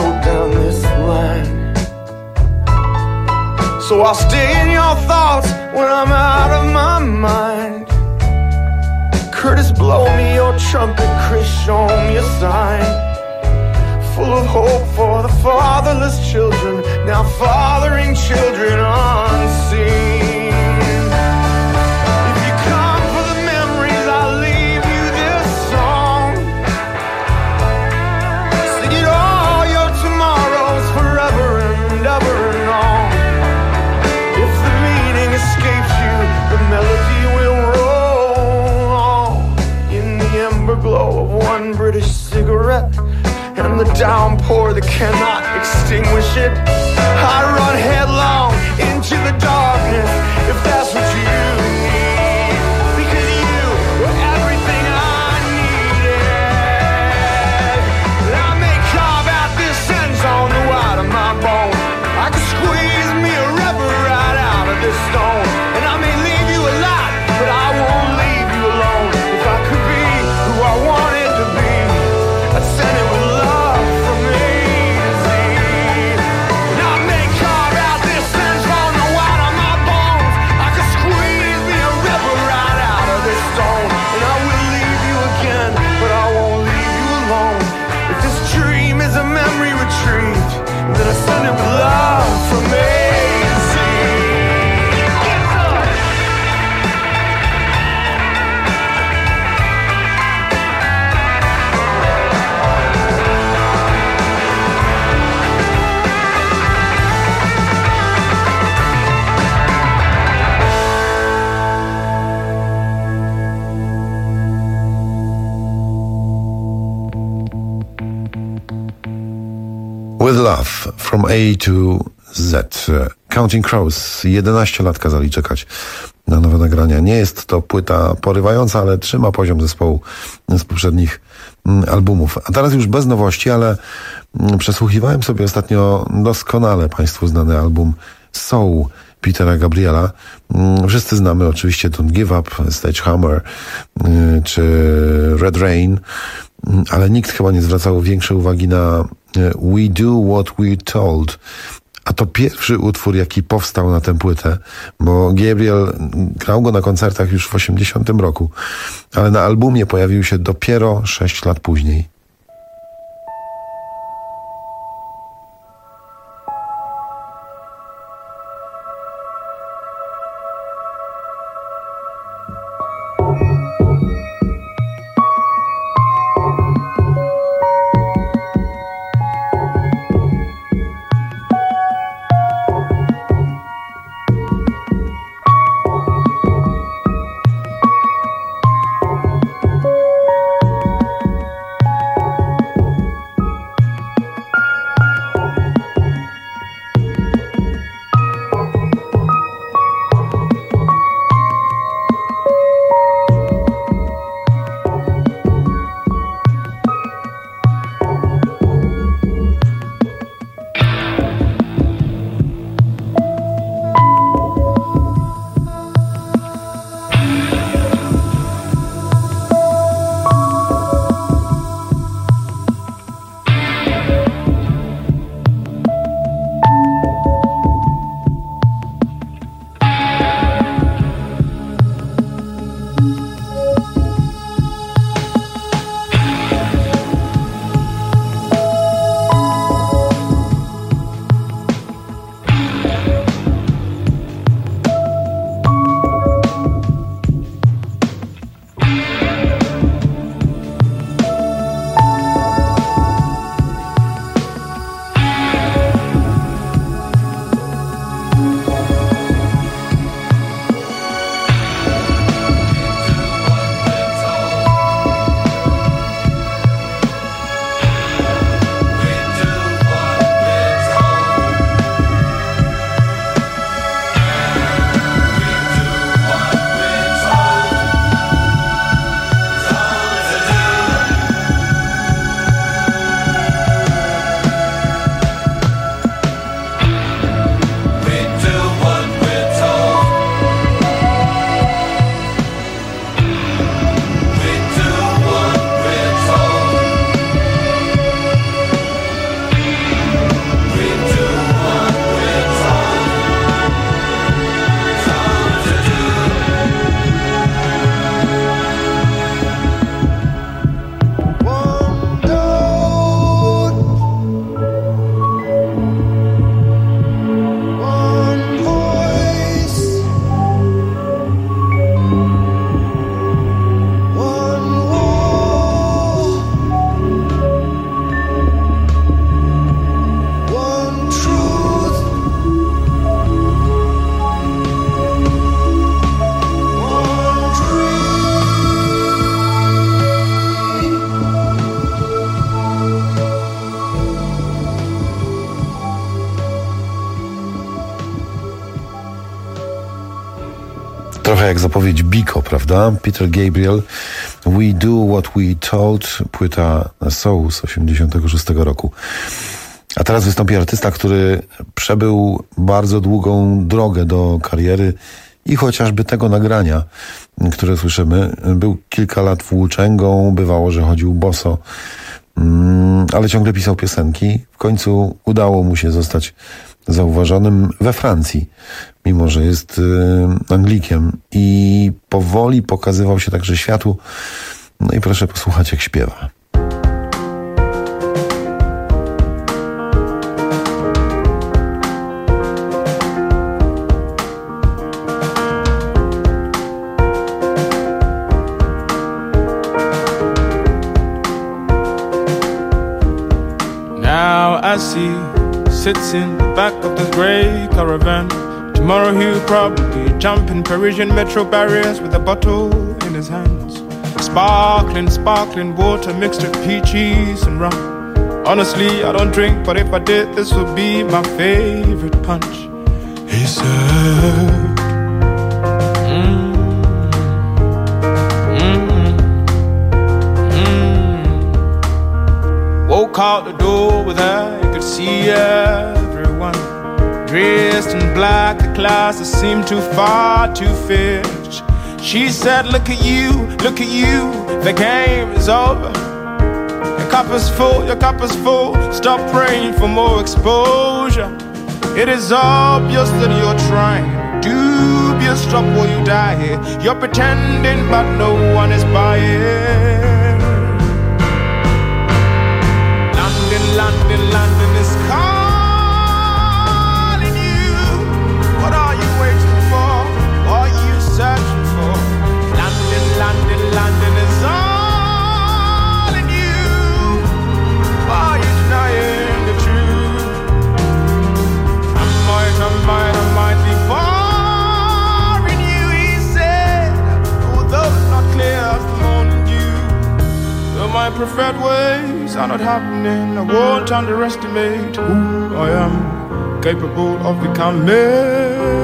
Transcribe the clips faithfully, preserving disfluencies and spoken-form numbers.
down this line. So I'll stay in your thoughts when I'm out of my mind. Curtis, blow me your trumpet. Chris, show me a sign. Full of hope for the fatherless children, now fathering children unseen. If you come for the memories, I'll leave you this song. Sing it all your tomorrows forever and ever and on. If the meaning escapes you, the melody will roll on. In the ember glow of one British cigarette and the downpour that cannot extinguish it, I run headlong into the darkness, if that's what you need. Because you were everything I needed. And I may carve out this sentence on the white of my bone. I could squeeze me a rubber right out of this stone. And I may leave you a lot, but I won't leave you alone. If I could be who I wanted to be, I'd send it with love from A to Z. And I may carve out this sentence on the white of my bones. I could squeeze me a river right out of this stone. And I will leave you again, but I won't leave you alone. If this dream is a memory retrieved, then I send it with love from A to Z. Yes, sir. With Love, From A to Z. Counting Crows, jedenaście lat kazali czekać na nowe nagrania. Nie jest to płyta porywająca, ale trzyma poziom zespołu z poprzednich albumów. A teraz już bez nowości, ale przesłuchiwałem sobie ostatnio doskonale Państwu znany album Soul Petera Gabriela. Wszyscy znamy oczywiście Don't Give Up, Stagehammer czy Red Rain, ale nikt chyba nie zwracał większej uwagi na We Do What We Told. A to pierwszy utwór, jaki powstał na tę płytę, bo Gabriel grał go na koncertach już w osiemdziesiątym roku, ale na albumie pojawił się dopiero sześć lat później. jak zapowiedź Biko, prawda? Peter Gabriel, We Do What We Told, płyta Soul z osiemdziesiątego szóstego roku. A teraz wystąpi artysta, który przebył bardzo długą drogę do kariery i chociażby tego nagrania, które słyszymy. Był kilka lat włóczęgą, bywało, że chodził boso, ale ciągle pisał piosenki. W końcu udało mu się zostać zauważonym we Francji, mimo że jest Anglikiem, i powoli pokazywał się także światu. No i proszę posłuchać, jak śpiewa. Now I see sits in the back of this grey caravan. Tomorrow he'll probably jump in Parisian metro barriers with a bottle in his hands. Sparkling, sparkling water mixed with peaches and rum. Honestly, I don't drink, but if I did, this would be my favorite punch. He said, mm, mm, mm. Woke out the door with her, you could see everyone dressed in black, the classes seemed too far to fit. She said, look at you, look at you, the game is over. Your cup is full, your cup is full, stop praying for more exposure. It is obvious that you're trying, dubious, stop or you die here. You're pretending but no one is buying. London, London, London is calling you. What are you waiting for? What are you searching for? London, London, London is all in you. Why are you denying the truth? I might, I might, I might be boring you, he said, although it's not clear as the morning dew. Though my preferred ways are not happening, I won't underestimate who I am, capable of becoming.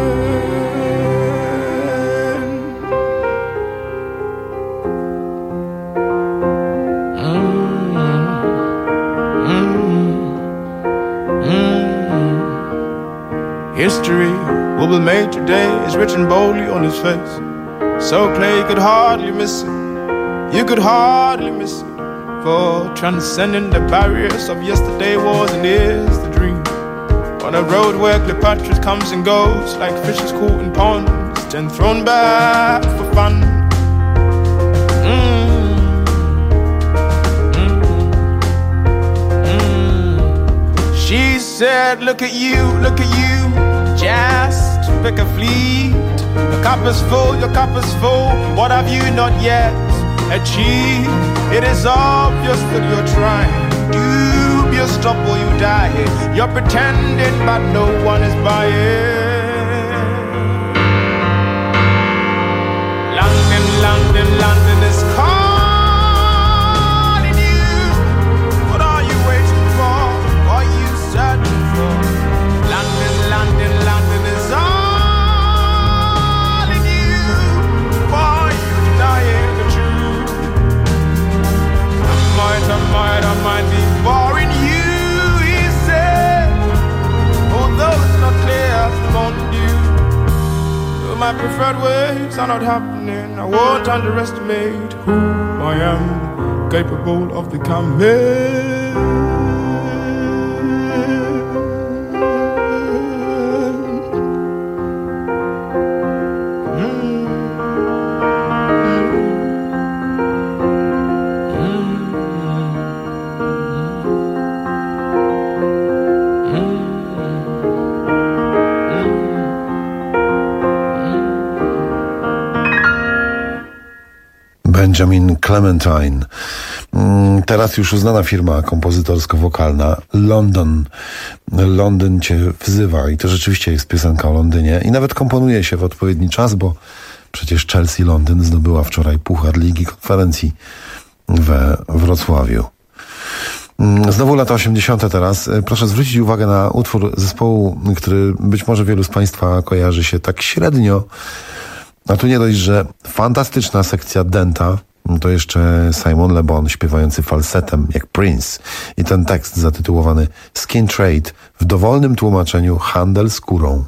History will be made today is written boldly on his face. So clear you could hardly miss it. You could hardly miss it. For transcending the barriers of yesterday was and is the dream. On a road where Cleopatra comes and goes like fishes caught in ponds, then thrown back for fun. Mm. Mm. Mm. She said, look at you, look at you. Just pick a fleet. Your cup is full, your cup is full. What have you not yet achieved? It is obvious that you're trying. Dubious, stop or you die here. You're pretending but no one is buying. London, London, London is calling you. What are you waiting for? What are you searching for? London, London, London is all in you. Why are you denying the truth? I might, I might, I might be boring you, he said, although it's not clear as the morning dew. Though my preferred ways are not happening, I won't underestimate who I am, capable of becoming. Benjamin Clementine. Teraz już uznana firma kompozytorsko-wokalna London. Londyn cię wzywa i to rzeczywiście jest piosenka o Londynie i nawet komponuje się w odpowiedni czas, bo przecież Chelsea Londyn zdobyła wczoraj Puchar Ligi Konferencji we Wrocławiu. Znowu lata osiemdziesiąte teraz. Proszę zwrócić uwagę na utwór zespołu, który być może wielu z Państwa kojarzy się tak średnio A tu nie dość, że fantastyczna sekcja denta, to jeszcze Simon Le Bon śpiewający falsetem jak Prince i ten tekst zatytułowany Skin Trade w dowolnym tłumaczeniu handel skórą.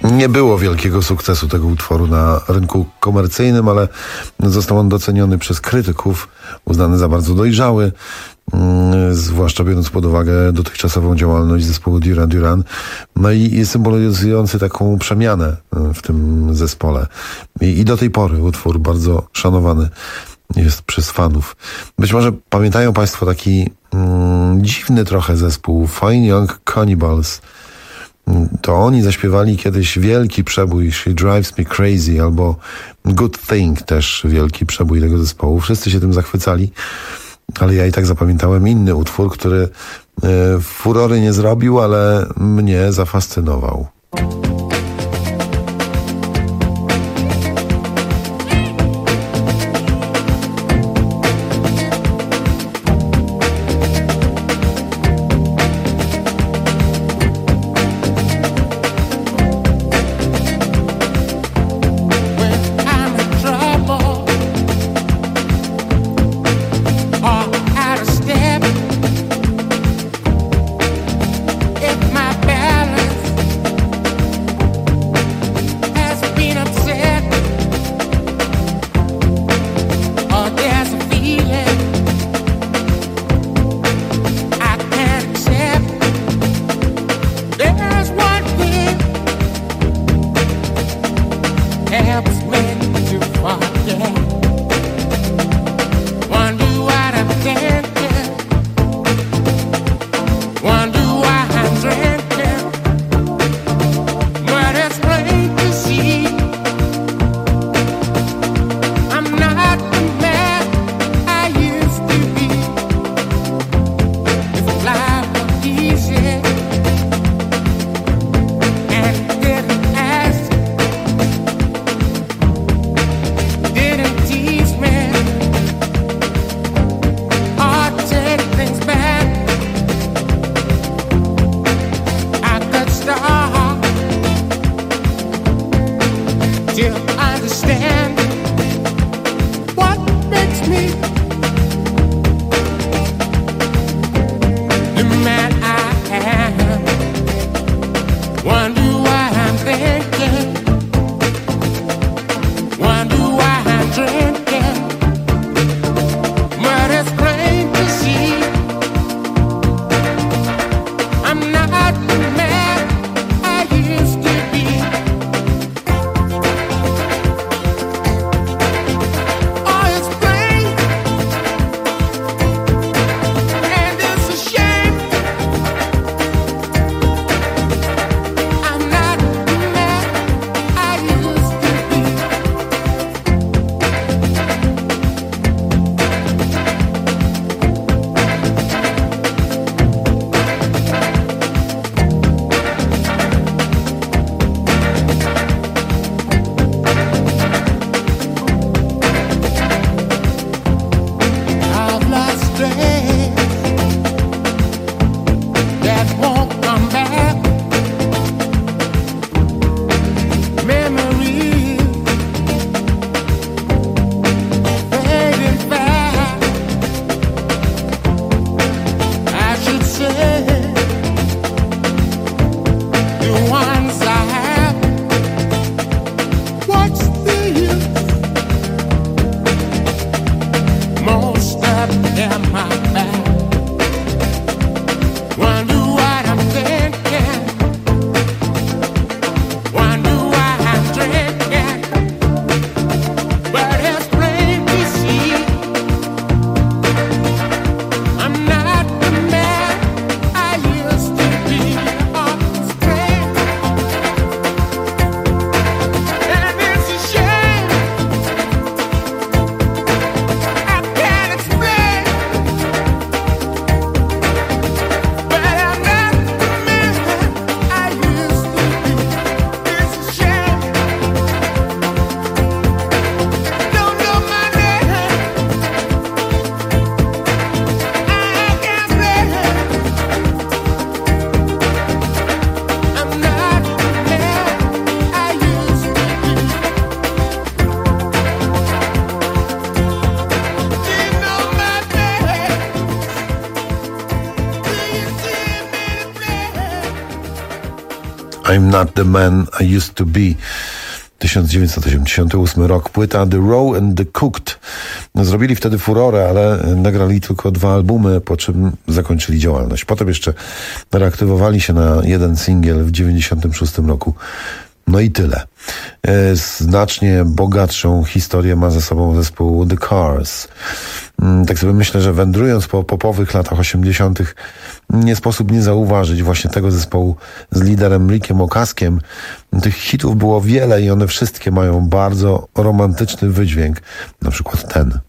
Nie było wielkiego sukcesu tego utworu na rynku komercyjnym, ale został on doceniony przez krytyków, uznany za bardzo dojrzały, mm, zwłaszcza biorąc pod uwagę dotychczasową działalność zespołu Duran Duran, no i symbolizujący taką przemianę w tym zespole. I, i do tej pory utwór bardzo szanowany jest przez fanów. Być może pamiętają Państwo taki mm, dziwny trochę zespół Fine Young Cannibals. To oni zaśpiewali kiedyś wielki przebój She Drives Me Crazy albo Good Thing, też wielki przebój tego zespołu. Wszyscy się tym zachwycali, ale ja i tak zapamiętałem inny utwór, który y, furory nie zrobił, ale mnie zafascynował. I'm not the man I used to be. tysiąc dziewięćset osiemdziesiąty ósmy rok. Płyta The Raw and the Cooked. Zrobili wtedy furorę, ale nagrali tylko dwa albumy, po czym zakończyli działalność. Potem jeszcze reaktywowali się na jeden singiel w dziewięćdziesiątym szóstym roku. No i tyle. Znacznie bogatszą historię ma ze sobą zespół The Cars. Tak sobie myślę, że wędrując po popowych latach osiemdziesiątych nie sposób nie zauważyć właśnie tego zespołu z liderem Rickiem Okaskiem. Tych hitów było wiele i one wszystkie mają bardzo romantyczny wydźwięk. Na przykład ten.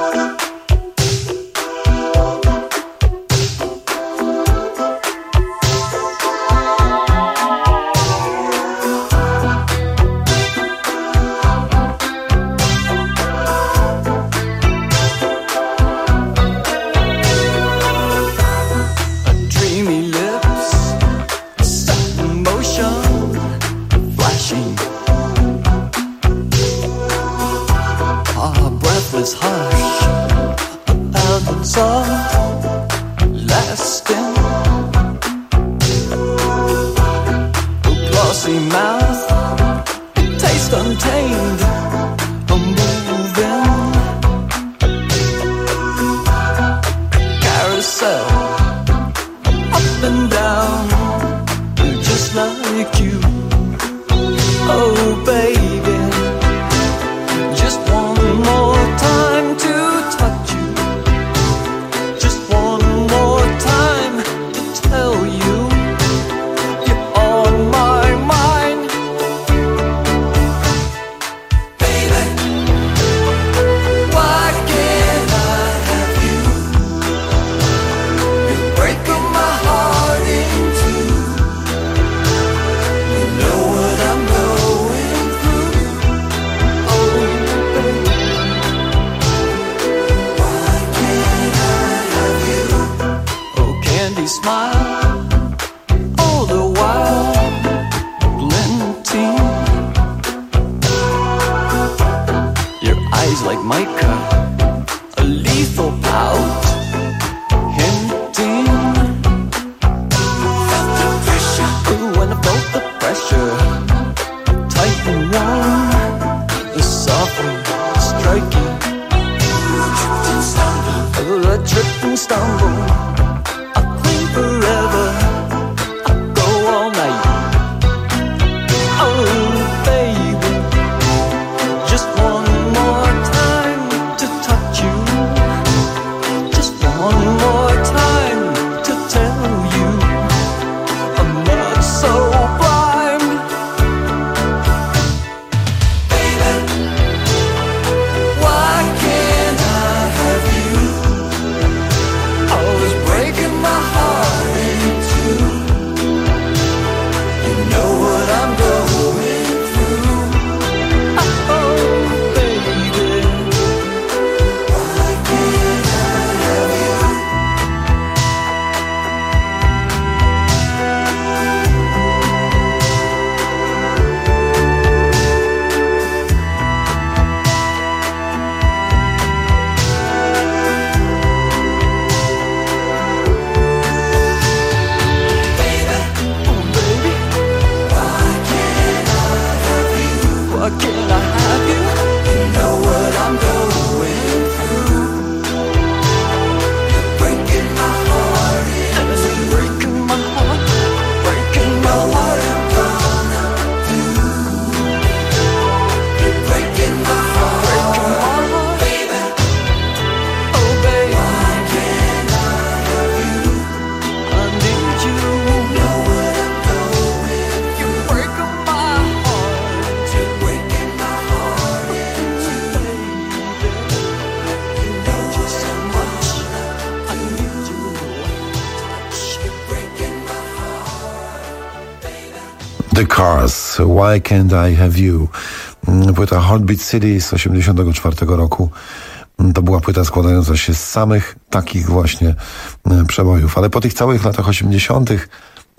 The Cars, Why Can't I Have You? Płyta Heartbeat City z osiemdziesiątego czwartego roku. To była płyta składająca się z samych takich właśnie przebojów. Ale po tych całych latach osiemdziesiątych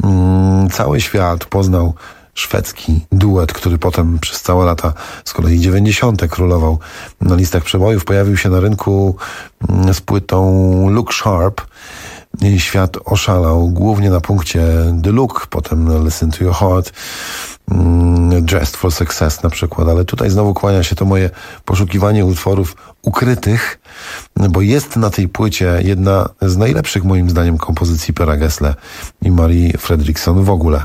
cały świat poznał szwedzki duet, który potem przez całe lata z kolei dziewięćdziesiąte królował na listach przebojów. Pojawił się na rynku z płytą Look Sharp. świat oszalał, głównie na punkcie The Look, potem Listen to Your Heart, Dressed for Success na przykład, ale tutaj znowu kłania się to moje poszukiwanie utworów ukrytych, bo jest na tej płycie jedna z najlepszych moim zdaniem kompozycji Pera Gessle i Marii Fredriksson w ogóle.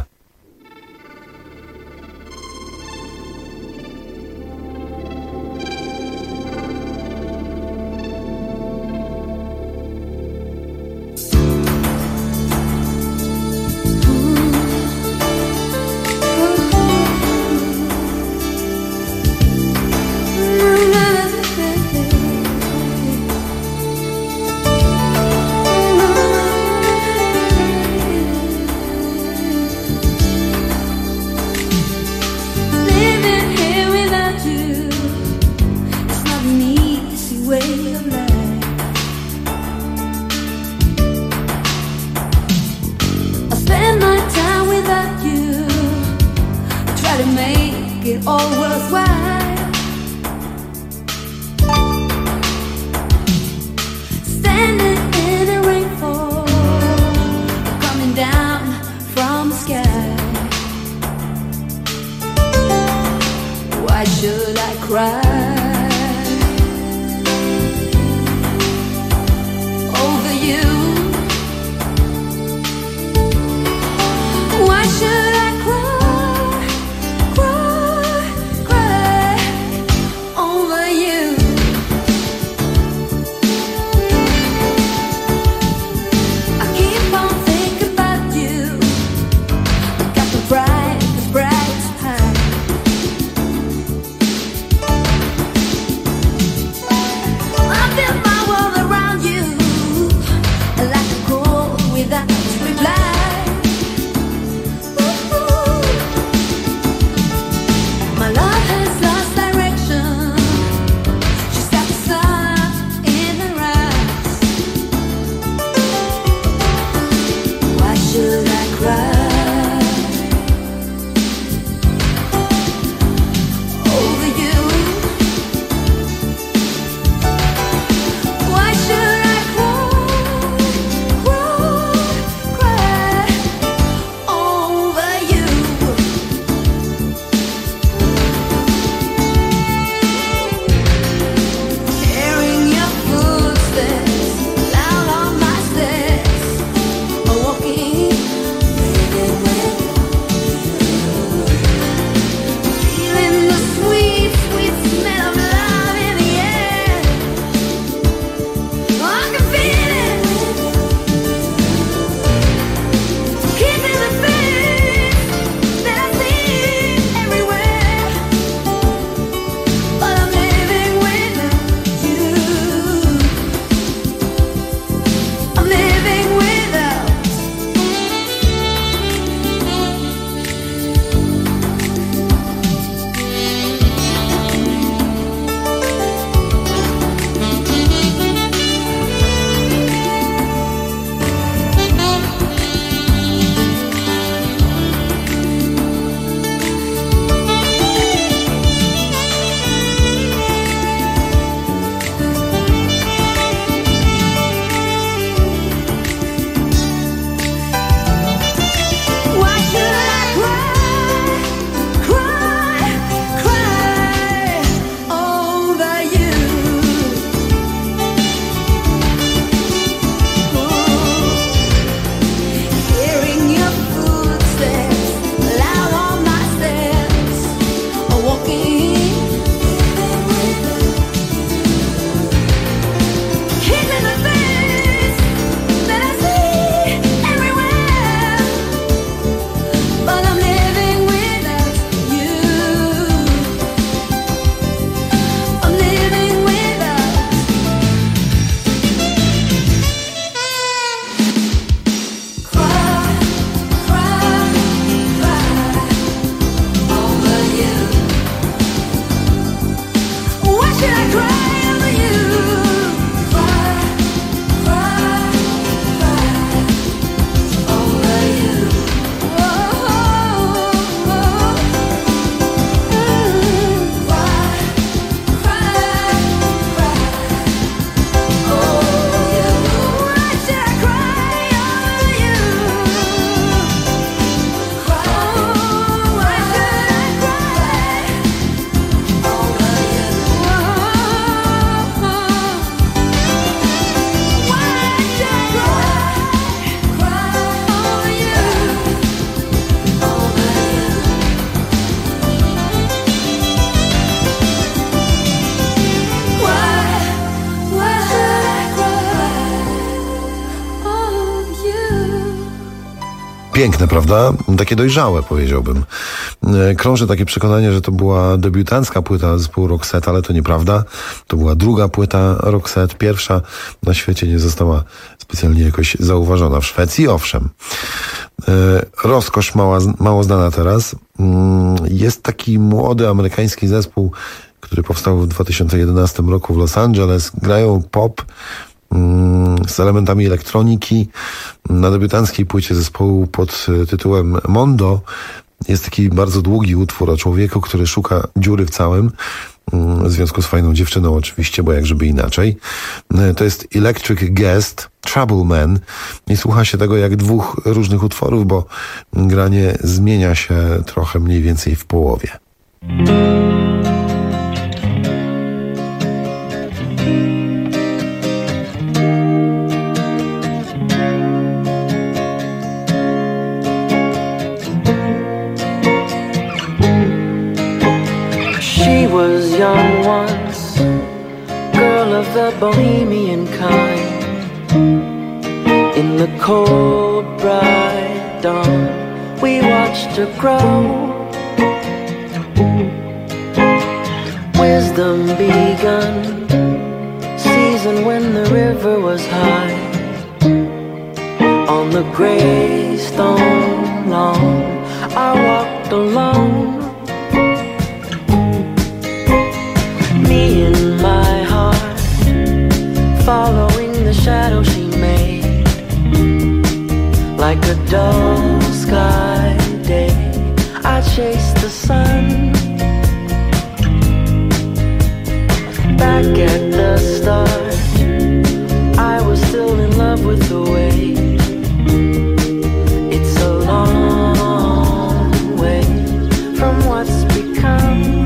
Piękne, prawda? Takie dojrzałe, powiedziałbym. Krąży takie przekonanie, że to była debiutancka płyta zespołu Roxette, ale to nieprawda. To była druga płyta Roxette. Pierwsza na świecie nie została specjalnie jakoś zauważona. W Szwecji, owszem. Rozkosz mała, mało znana teraz. Jest taki młody amerykański zespół, który powstał w dwa tysiące jedenastym roku w Los Angeles. Grają pop z elementami elektroniki. Na debiutanckiej płycie zespołu pod tytułem Mondo jest taki bardzo długi utwór o człowieku, który szuka dziury w całym, w związku z fajną dziewczyną oczywiście, bo jak żeby inaczej. To jest Electric Guest, Trouble Man, i słucha się tego jak dwóch różnych utworów, bo granie zmienia się trochę mniej więcej w połowie. Was young once, girl of the bohemian kind. In the cold, bright dawn, we watched her grow. Wisdom begun, season when the river was high. On the gray stone lawn, I walked alone. Me in my heart, following the shadow she made, like a dull sky day, I chased the sun. Back at the start, I was still in love with the way. It's a long way from what's become.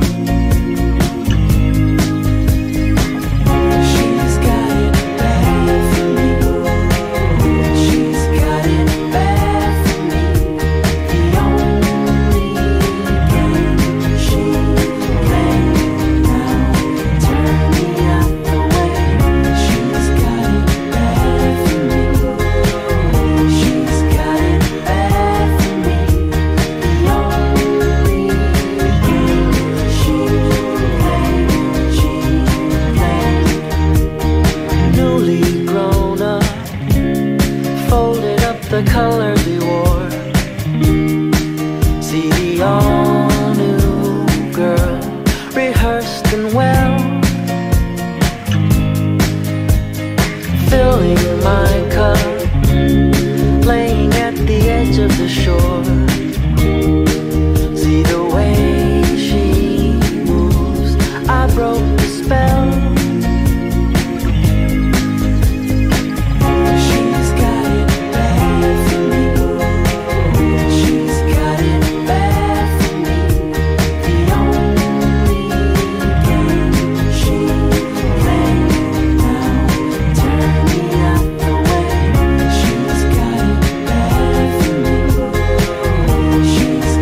The colors we wore, see the all-new girl, rehearsed and well, filling my cup, laying at the edge of the shore. See the way she moves, I broke the spell. She's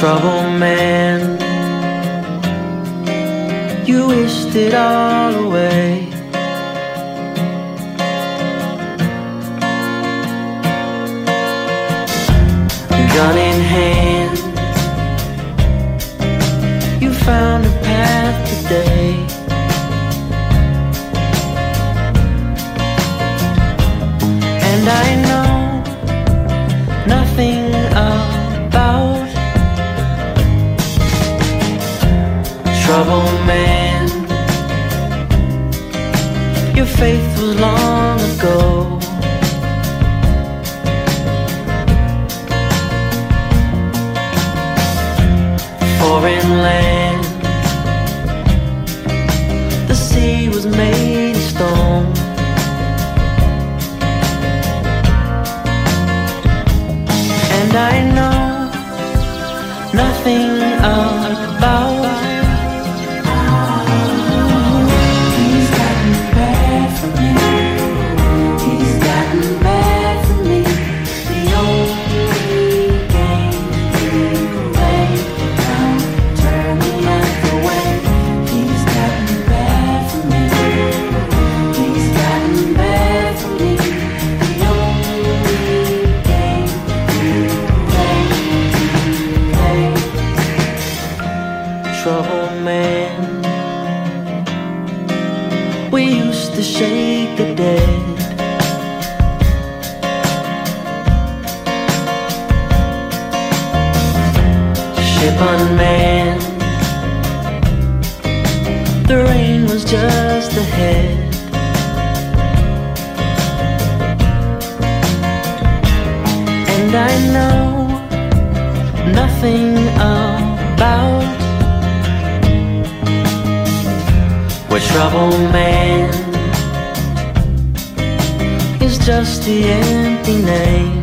trouble man, you wished it all away. Gun in hand, you found a path today. And I know nothing about trouble man, your faith was long ago. Foreign land, the sea was made of stone. And I know nothing about. He's gotten bad for me. He's gotten bad for me. The only game he played, now turn me out the way. He's gotten bad for me. He's gotten bad for me. The only game he played, played. Trouble man, we used to shake the dead. Ship unmanned, the rain was just ahead. And I know nothing about where trouble man is just the empty name.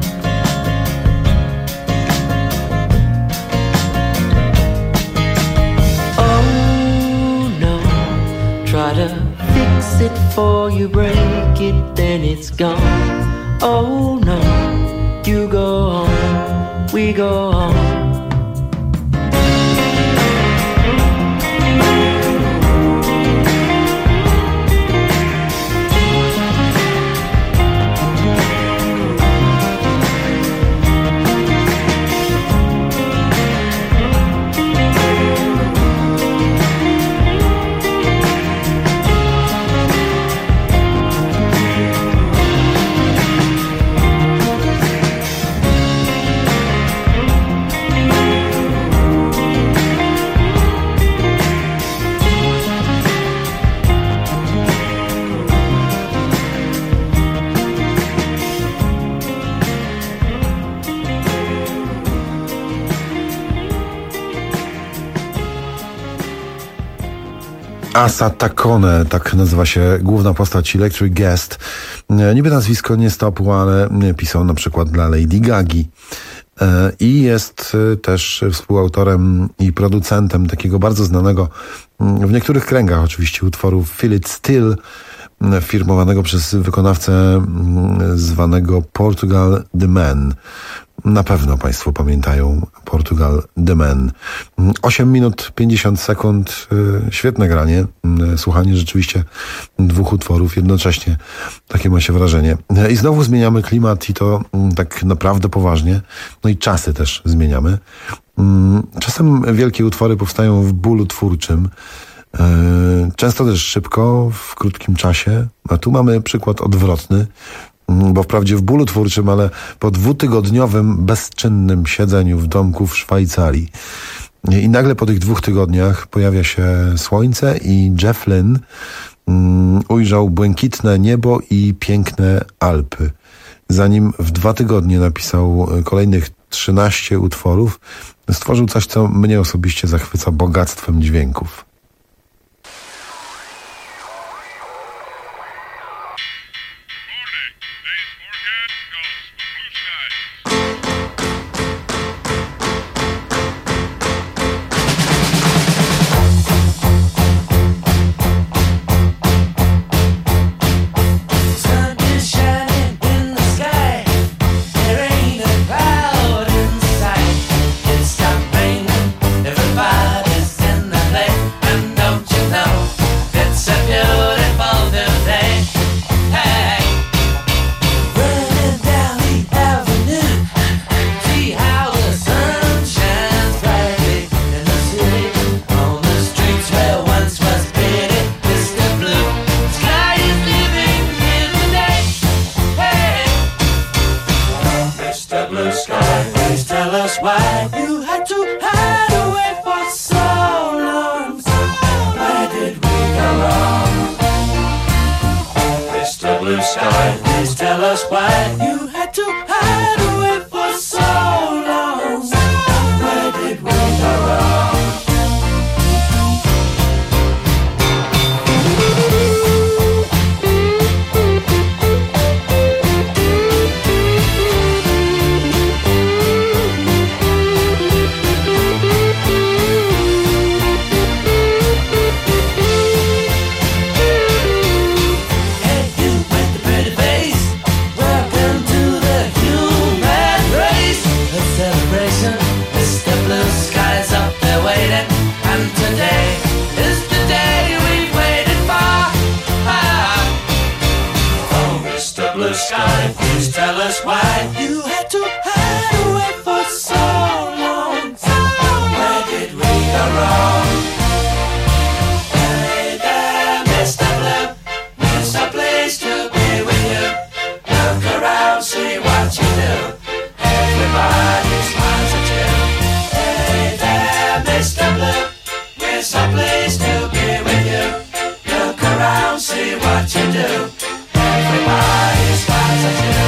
Oh no, try to fix it before you break it, then it's gone. Oh no, you go on, we go on. Asa Taccone, tak nazywa się główna postać Electric Guest. Niby nazwisko nie stopło, ale pisał na przykład dla Lady Gagi. I jest też współautorem i producentem takiego bardzo znanego w niektórych kręgach oczywiście utworu Feel It Still, firmowanego przez wykonawcę zwanego Portugal The Man. Na pewno Państwo pamiętają Portugal The Man. osiem minut pięćdziesiąt sekund, świetne granie, słuchanie rzeczywiście dwóch utworów jednocześnie, takie ma się wrażenie. I znowu zmieniamy klimat i to tak naprawdę poważnie, no i czasy też zmieniamy. Czasem wielkie utwory powstają w bólu twórczym, często też szybko, w krótkim czasie, a tu mamy przykład odwrotny, bo wprawdzie w bólu twórczym, ale po dwutygodniowym, bezczynnym siedzeniu w domku w Szwajcarii. I nagle po tych dwóch tygodniach pojawia się słońce i Jeff Lynne um, ujrzał błękitne niebo i piękne Alpy. Zanim w dwa tygodnie napisał kolejnych trzynaście utworów, stworzył coś, co mnie osobiście zachwyca bogactwem dźwięków. Rain and cloud inside. It's time rain. sky. Please tell us why you had to hide away for so long. Where did we go wrong? Sky, please tell us why you had to hide away for so long. Where did we go wrong? Hey there, Mister Blue, it's a place to be with you. Look around, see what you do. Everybody smiles at you. Hey there, Mister Blue, it's a place to be with you. Look around, see what you do. Everybody smiles at you.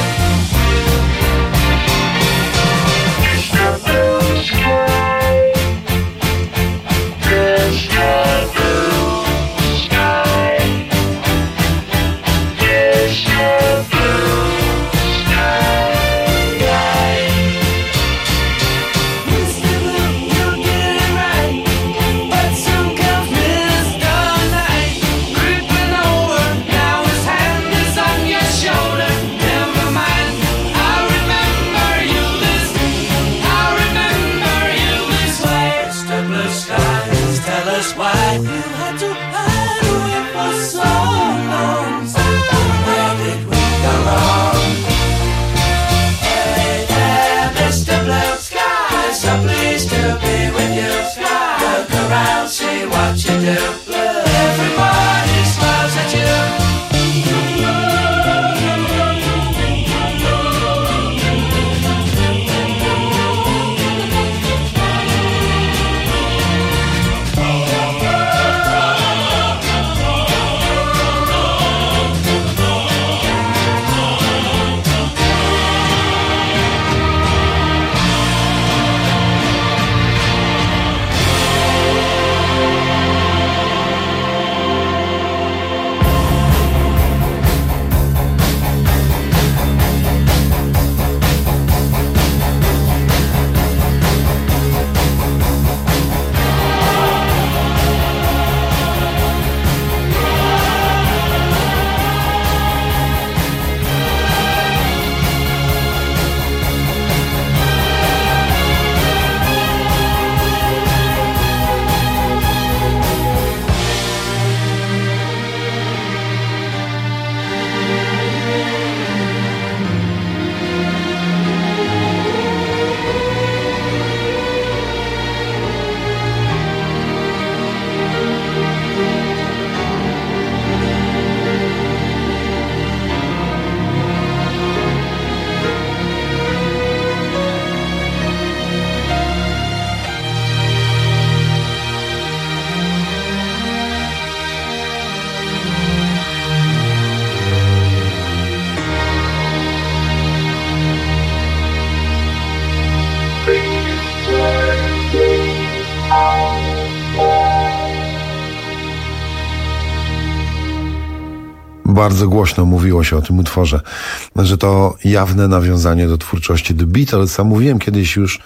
Bardzo głośno mówiło się o tym utworze, że to jawne nawiązanie do twórczości The Beatles. A mówiłem kiedyś już,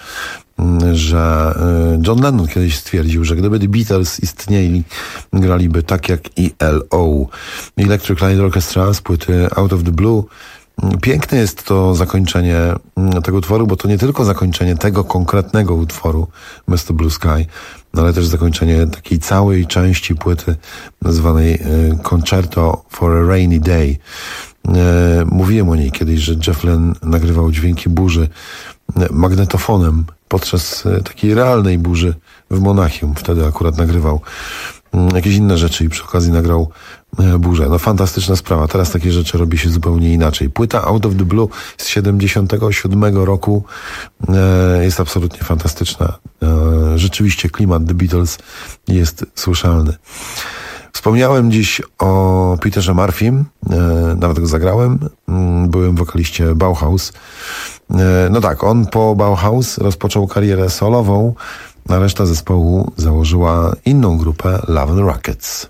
że John Lennon kiedyś stwierdził, że gdyby The Beatles istnieli, graliby tak jak E L O. Electric Light Orchestra z płyty Out of the Blue. Piękne jest to zakończenie tego utworu, bo to nie tylko zakończenie tego konkretnego utworu mister Blue Sky, ale też zakończenie takiej całej części płyty zwanej Concerto for a Rainy Day. Mówiłem o niej kiedyś, że Jeff Lynne nagrywał dźwięki burzy magnetofonem podczas takiej realnej burzy w Monachium. Wtedy akurat nagrywał jakieś inne rzeczy i przy okazji nagrał burzę. No fantastyczna sprawa. Teraz takie rzeczy robi się zupełnie inaczej. Płyta Out of the Blue z siedemdziesiątego siódmego roku e, jest absolutnie fantastyczna. E, rzeczywiście klimat The Beatles jest słyszalny. W Wspomniałem dziś o Peterze Murphym, e, nawet go zagrałem, mm, byłem wokaliście Bauhaus. E, no tak, on po Bauhaus rozpoczął karierę solową, a reszta zespołu założyła inną grupę Love and Rockets.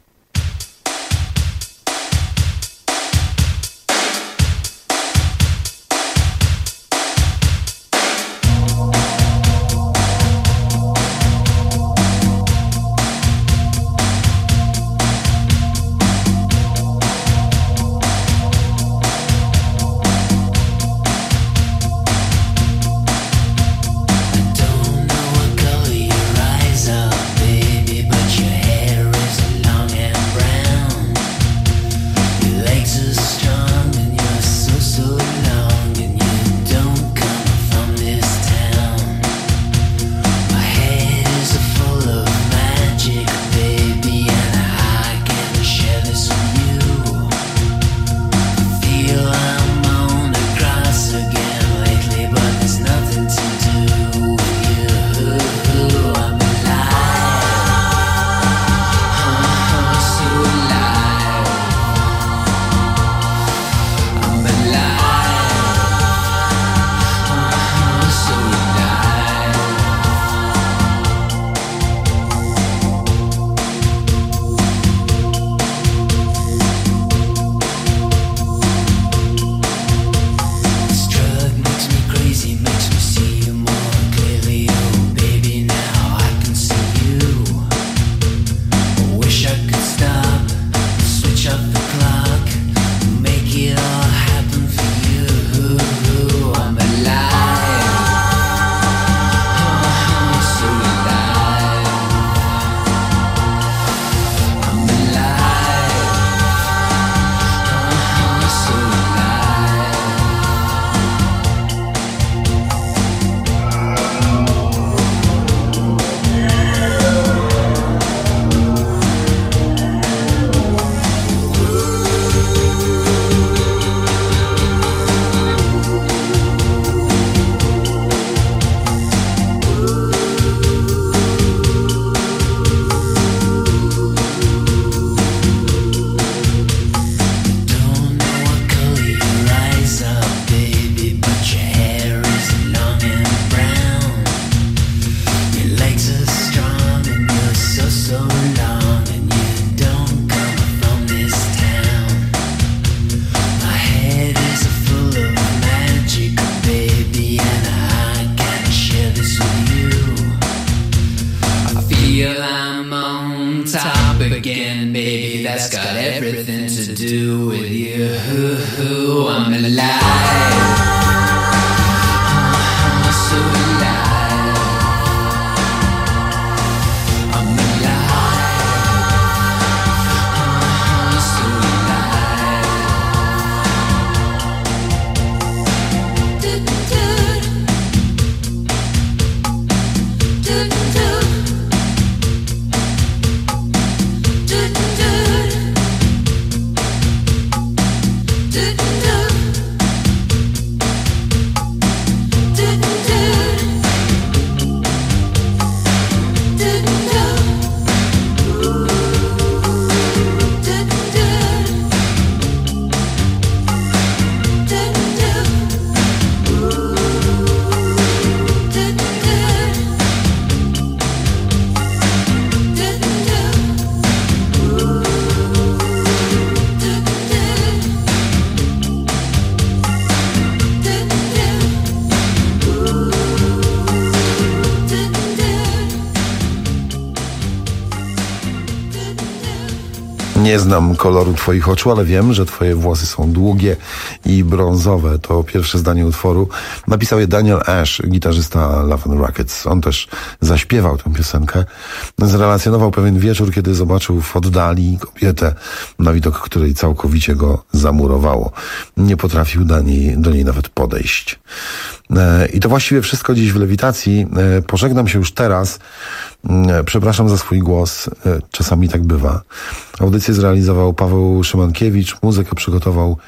Again, baby, that's got everything to do with you. I'm alive. I'm so alive. I'm alive. I'm so alive. Do do do do. Nie znam koloru twoich oczu, ale wiem, że twoje włosy są długie i brązowe. To pierwsze zdanie utworu. Napisał je Daniel Ash, gitarzysta Love and Rockets. On też zaśpiewał tę piosenkę. Zrelacjonował pewien wieczór, kiedy zobaczył w oddali kobietę, na widok której całkowicie go zamurowało. Nie potrafił do niej, do niej nawet podejść. I to właściwie wszystko dziś w Lewitacji. Pożegnam się już teraz. Przepraszam za swój głos. Czasami tak bywa. Audycję zrealizował Paweł Szymankiewicz, muzykę przygotował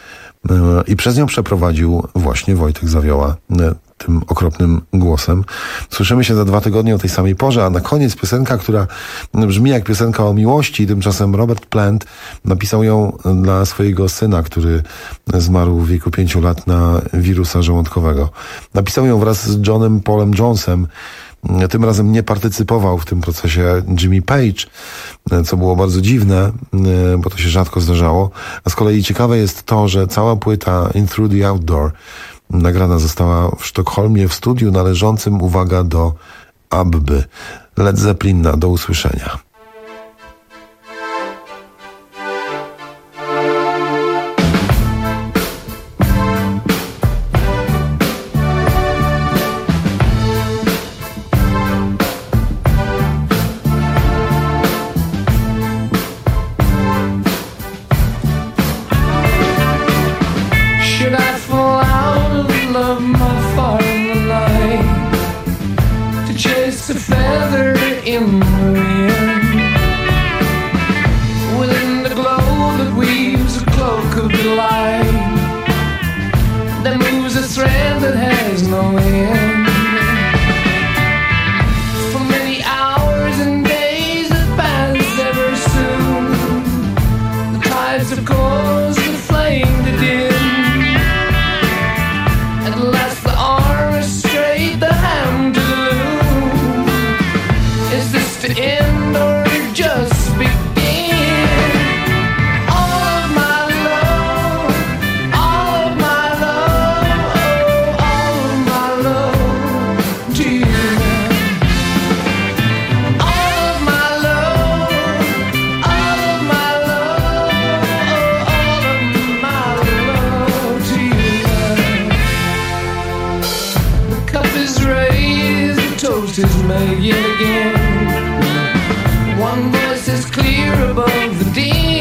i przez nią przeprowadził właśnie Wojtek Zawioła tym okropnym głosem. Słyszymy się za dwa tygodnie o tej samej porze, a na koniec piosenka, która brzmi jak piosenka o miłości. Tymczasem Robert Plant napisał ją dla swojego syna, który zmarł w wieku pięciu lat na wirusa żołądkowego. Napisał ją wraz z Johnem Paulem Jonesem. Tym razem nie partycypował w tym procesie Jimmy Page, co było bardzo dziwne, bo to się rzadko zdarzało. A z kolei ciekawe jest to, że cała płyta In Through the Outdoor nagrana została w Sztokholmie w studiu należącym, uwaga, do Abby. Led Zeppelin, do usłyszenia. A feather in the wind, within the glow that weaves a cloak of delight, that moves a thread that has no end. For many hours and days that pass ever soon, the tides have caused the flame to dim. At last the arm is straight, the hand to the loom. Is this to end or just begin? All of my love, all of my love, oh, all of my love to you. All of my love, all of my love, oh, all of my love to you. The cup is raised, the toast is made yet again. One voice is clear above the din.